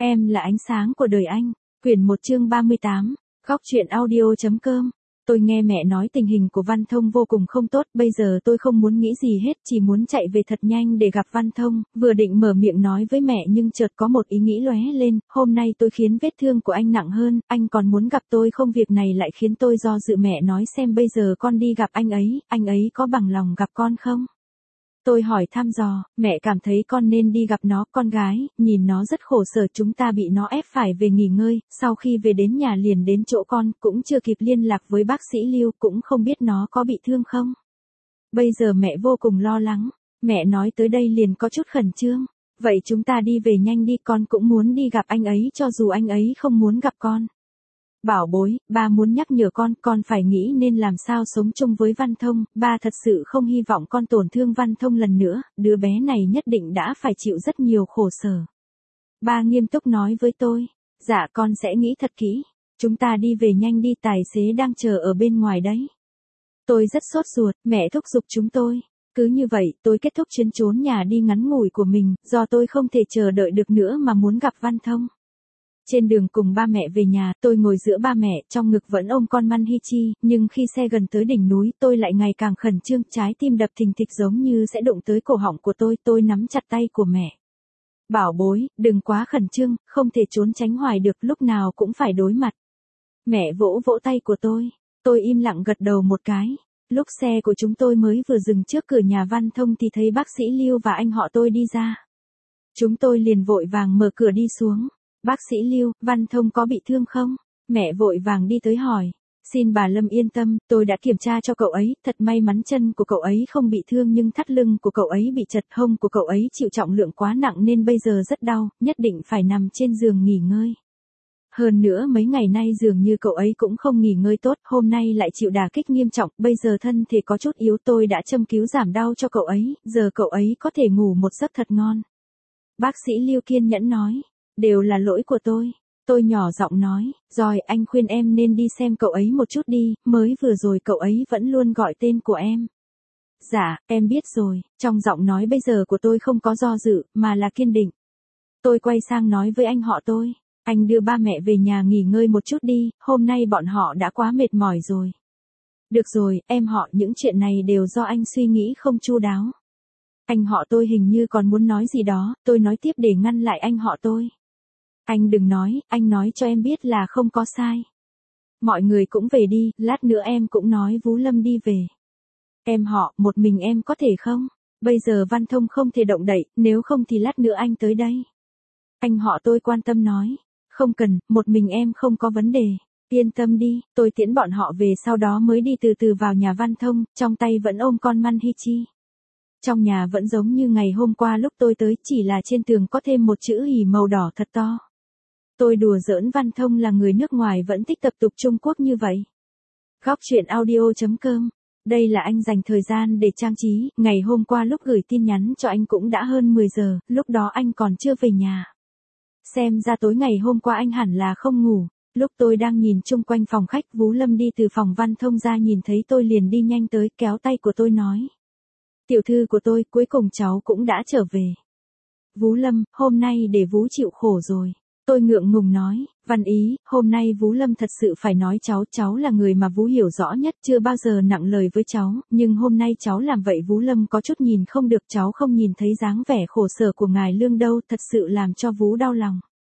Em là ánh sáng của đời anh. Quyển 1 chương 38. Góc truyện audio.com. Tôi nghe mẹ nói tình hình của Văn Thông vô cùng không tốt, bây giờ tôi không muốn nghĩ gì hết, chỉ muốn chạy về thật nhanh để gặp Văn Thông, vừa định mở miệng nói với mẹ nhưng chợt có một ý nghĩ lóe lên, hôm nay tôi khiến vết thương của anh nặng hơn, anh còn muốn gặp tôi không, việc này lại khiến tôi do dự. Mẹ nói xem bây giờ con đi gặp anh ấy có bằng lòng gặp con không? Tôi hỏi thăm dò, mẹ cảm thấy con nên đi gặp nó, con gái, nhìn nó rất khổ sở, chúng ta bị nó ép phải về nghỉ ngơi, sau khi về đến nhà liền đến chỗ con, cũng chưa kịp liên lạc với bác sĩ Lưu, cũng không biết nó có bị thương không. Bây giờ mẹ vô cùng lo lắng, mẹ nói tới đây liền có chút khẩn trương, vậy chúng ta đi về nhanh đi, con cũng muốn đi gặp anh ấy cho dù anh ấy không muốn gặp con. Bảo bối, ba muốn nhắc nhở con phải nghĩ nên làm sao sống chung với Văn Thông, ba thật sự không hy vọng con tổn thương Văn Thông lần nữa, đứa bé này nhất định đã phải chịu rất nhiều khổ sở. Ba nghiêm túc nói với tôi, dạ con sẽ nghĩ thật kỹ, chúng ta đi về nhanh đi, tài xế đang chờ ở bên ngoài đấy. Tôi rất sốt ruột, mẹ thúc giục chúng tôi. Cứ như vậy, tôi kết thúc chuyến trốn nhà đi ngắn ngủi của mình, do tôi không thể chờ đợi được nữa mà muốn gặp Văn Thông. Trên đường cùng ba mẹ về nhà, tôi ngồi giữa ba mẹ, trong ngực vẫn ôm con Manhichi, nhưng khi xe gần tới đỉnh núi, tôi lại ngày càng khẩn trương, trái tim đập thình thịch giống như sẽ đụng tới cổ họng của tôi nắm chặt tay của mẹ. Bảo bối, đừng quá khẩn trương, không thể trốn tránh hoài được, lúc nào cũng phải đối mặt. Mẹ vỗ vỗ tay của tôi im lặng gật đầu một cái. Lúc xe của chúng tôi mới vừa dừng trước cửa nhà Văn Thông thì thấy bác sĩ Lưu và anh họ tôi đi ra. Chúng tôi liền vội vàng mở cửa đi xuống. Bác sĩ Lưu, Văn Thông có bị thương không? Mẹ vội vàng đi tới hỏi. Xin bà Lâm yên tâm, tôi đã kiểm tra cho cậu ấy, thật may mắn chân của cậu ấy không bị thương nhưng thắt lưng của cậu ấy bị chật, hông của cậu ấy chịu trọng lượng quá nặng nên bây giờ rất đau, nhất định phải nằm trên giường nghỉ ngơi. Hơn nữa mấy ngày nay dường như cậu ấy cũng không nghỉ ngơi tốt, hôm nay lại chịu đả kích nghiêm trọng, bây giờ thân thể có chút yếu, tôi đã châm cứu giảm đau cho cậu ấy, giờ cậu ấy có thể ngủ một giấc thật ngon. Bác sĩ Lưu kiên nhẫn nói. Đều là lỗi của tôi. Tôi nhỏ giọng nói, rồi anh khuyên em nên đi xem cậu ấy một chút đi, mới vừa rồi cậu ấy vẫn luôn gọi tên của em. Dạ, em biết rồi, trong giọng nói bây giờ của tôi không có do dự, mà là kiên định. Tôi quay sang nói với anh họ tôi, anh đưa ba mẹ về nhà nghỉ ngơi một chút đi, hôm nay bọn họ đã quá mệt mỏi rồi. Được rồi, em họ, những chuyện này đều do anh suy nghĩ không chu đáo. Anh họ tôi hình như còn muốn nói gì đó, tôi nói tiếp để ngăn lại anh họ tôi. Anh đừng nói, anh nói cho em biết là không có sai. Mọi người cũng về đi, lát nữa em cũng nói Vú Lâm đi về. Em họ, một mình em có thể không? Bây giờ Văn Thông không thể động đậy, nếu không thì lát nữa anh tới đây. Anh họ tôi quan tâm nói. Không cần, một mình em không có vấn đề. Yên tâm đi, tôi tiễn bọn họ về sau đó mới đi từ từ vào nhà Văn Thông, trong tay vẫn ôm con Manhichi. Trong nhà vẫn giống như ngày hôm qua lúc tôi tới, chỉ là trên tường có thêm một chữ hỉ màu đỏ thật to. Tôi đùa giỡn Văn Thông là người nước ngoài vẫn thích tập tục Trung Quốc như vậy. Góc truyện audio.com. Đây là anh dành thời gian để trang trí, ngày hôm qua lúc gửi tin nhắn cho anh cũng đã hơn 10 giờ, lúc đó anh còn chưa về nhà. Xem ra tối ngày hôm qua anh hẳn là không ngủ. Lúc tôi đang nhìn chung quanh phòng khách, Vú Lâm đi từ phòng Văn Thông ra nhìn thấy tôi liền đi nhanh tới kéo tay của tôi nói. Tiểu thư của tôi, cuối cùng cháu cũng đã trở về. Vú Lâm, hôm nay để Vú chịu khổ rồi. Tôi ngượng ngùng nói, Văn Ý, hôm nay Vú Lâm thật sự phải nói cháu là người mà Vú hiểu rõ nhất, chưa bao giờ nặng lời với cháu, nhưng hôm nay cháu làm vậy Vú Lâm có chút nhìn không được, cháu không nhìn thấy dáng vẻ khổ sở của ngài Lương đâu, thật sự làm cho Vú đau lòng.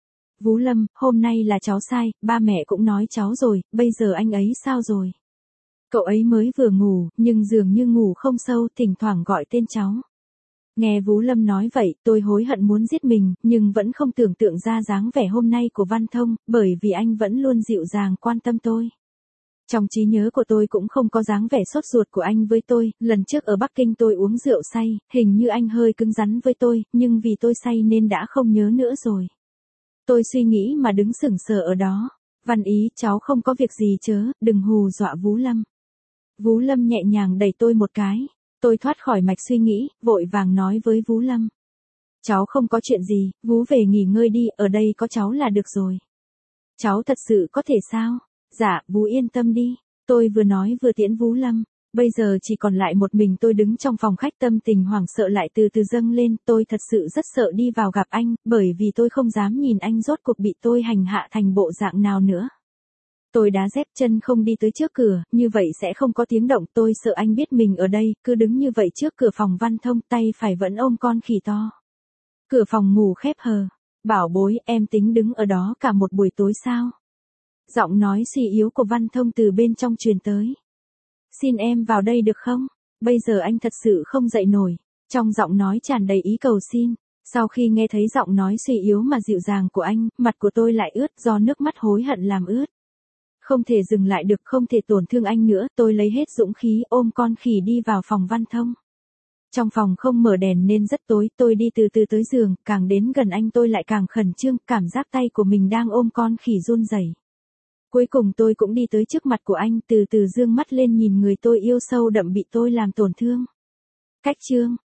Vú Lâm, hôm nay là cháu sai, ba mẹ cũng nói cháu rồi, bây giờ anh ấy sao rồi? Cậu ấy mới vừa ngủ, nhưng dường như ngủ không sâu, thỉnh thoảng gọi tên cháu. Nghe Vú Lâm nói vậy, tôi hối hận muốn giết mình, nhưng vẫn không tưởng tượng ra dáng vẻ hôm nay của Văn Thông, bởi vì anh vẫn luôn dịu dàng quan tâm tôi. Trong trí nhớ của tôi cũng không có dáng vẻ sốt ruột của anh với tôi, lần trước ở Bắc Kinh tôi uống rượu say, hình như anh hơi cứng rắn với tôi, nhưng vì tôi say nên đã không nhớ nữa rồi. Tôi suy nghĩ mà đứng sững sờ ở đó. Văn Ý, cháu không có việc gì chớ, đừng hù dọa Vú Lâm. Vú Lâm nhẹ nhàng đẩy tôi một cái. Tôi thoát khỏi mạch suy nghĩ, vội vàng nói với Vú Lâm. Cháu không có chuyện gì, Vú về nghỉ ngơi đi, ở đây có cháu là được rồi. Cháu thật sự có thể sao? Dạ, Vú yên tâm đi. Tôi vừa nói vừa tiễn Vú Lâm. Bây giờ chỉ còn lại một mình tôi đứng trong phòng khách, tâm tình hoảng sợ lại từ từ dâng lên, tôi thật sự rất sợ đi vào gặp anh, bởi vì tôi không dám nhìn anh rốt cuộc bị tôi hành hạ thành bộ dạng nào nữa. Tôi đá dép chân không đi tới trước cửa, như vậy sẽ không có tiếng động, tôi sợ anh biết mình ở đây, cứ đứng như vậy trước cửa phòng Văn Thông, tay phải vẫn ôm con khỉ to. Cửa phòng ngủ khép hờ. Bảo bối, em tính đứng ở đó cả một buổi tối sao? Giọng nói suy yếu của Văn Thông từ bên trong truyền tới. Xin em vào đây được không? Bây giờ anh thật sự không dậy nổi. Trong giọng nói tràn đầy ý cầu xin. Sau khi nghe thấy giọng nói suy yếu mà dịu dàng của anh, mặt của tôi lại ướt do nước mắt hối hận làm ướt. Không thể dừng lại được, không thể tổn thương anh nữa, tôi lấy hết dũng khí ôm con khỉ đi vào phòng Văn Thông. Trong phòng không mở đèn nên rất tối, tôi đi từ từ tới giường, càng đến gần anh tôi lại càng khẩn trương, cảm giác tay của mình đang ôm con khỉ run rẩy. Cuối cùng tôi cũng đi tới trước mặt của anh, từ từ dương mắt lên nhìn người tôi yêu sâu đậm bị tôi làm tổn thương. Cách chương